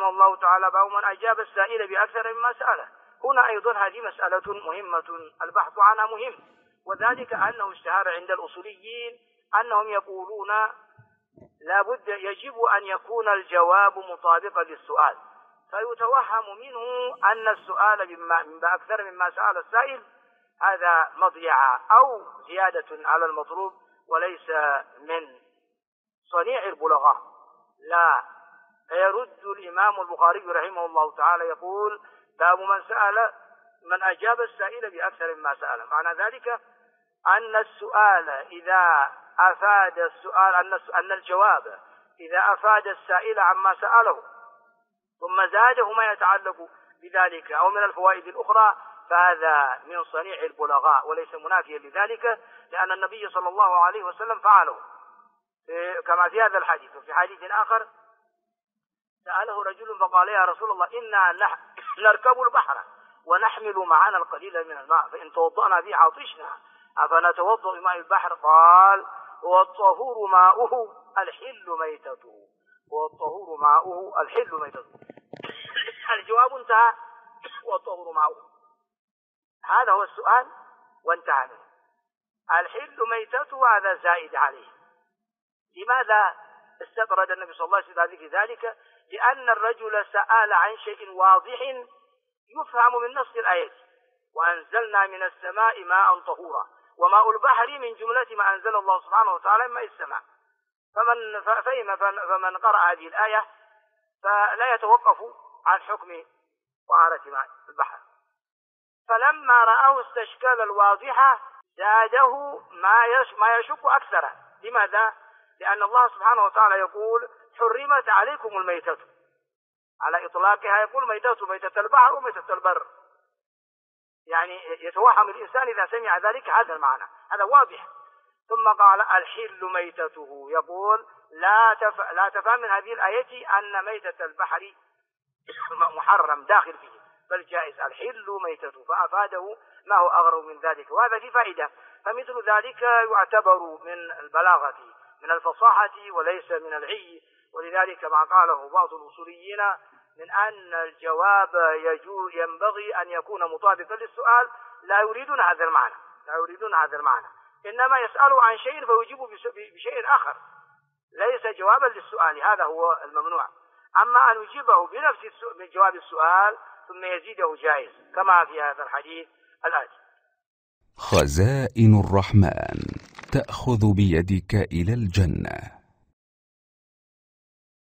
رحمه الله تعالى باب من أجاب السائل بأكثر مما سأله. هنا أيضا هذه مسألة مهمة البحث عنها مهم، وذلك أنه اشتهر عند الأصوليين أنهم يقولون لابد يجب أن يكون الجواب مطابقا للسؤال، فيتوهم منه أن السؤال بأكثر مما سأل السائل هذا مضيعة أو زيادة على المطلوب وليس من صنيع البلغاء. لا، يرد الإمام البخاري رحمه الله تعالى يقول باب من أجاب السائل بأكثر مما سأل. معنى ذلك أن السؤال إذا أفاد السؤال أن الجواب إذا أفاد السائل عما سأله ثم زاده ما يتعلق بذلك أو من الفوائد الأخرى فهذا من صنيع البلغاء وليس منافيا لذلك، لأن النبي صلى الله عليه وسلم فعله كما في هذا الحديث. وفي حديث آخر سأله رجل فقال يا رسول الله إنا نركب البحر ونحمل معنا القليل من الماء فإن توضأنا به عطشنا أفنتوضأ بماء البحر؟ قال والطهور ماؤه الحل ميتته، والطهور ماؤه الحل ميتته. الجواب انتهى، والطهور ماؤه، هذا هو السؤال وانتهى منه. الحل ميتته هذا زائد عليه. لماذا استطرد النبي صلى الله عليه وسلم ذلك؟ لأن الرجل سأل عن شيء واضح يفهم من نص الآية وأنزلنا من السماء ماء طهورا، وماء البحر من جملة ما أنزل الله سبحانه وتعالى من ماء السماء. فمن قرأ هذه الآية فلا يتوقف عن حكم طهارة ماء البحر. فلما رأوا استشكال الواضحة زاده ما يشك أكثر. لماذا؟ لأن الله سبحانه وتعالى يقول حرمت عليكم الميتة، على إطلاقها يقول ميتة البحر وميتة البر، يعني يتوهم الإنسان إذا سمع ذلك هذا المعنى، هذا واضح. ثم قال الحل ميتته، يقول لا تفهم من هذه الآية أن ميتة البحر محرم داخل فيه، بل جائز الحل ميتته، فأفاده ما هو أغرب من ذلك. وهذا في فائدة. فمثل ذلك يعتبر من البلاغة من الفصاحة وليس من العي. ولذلك ما قاله بعض الأصوليين من أن الجواب ينبغي أن يكون مطابقا للسؤال لا يريدون هذا المعنى، إنما يسألوا عن شيء فيجيبوا بشيء آخر ليس جوابا للسؤال، هذا هو الممنوع. أما أن يجيبه بنفس جواب السؤال ثم يزيده جائز كما في هذا الحديث الآتي. خزائن الرحمن تأخذ بيدك إلى الجنة.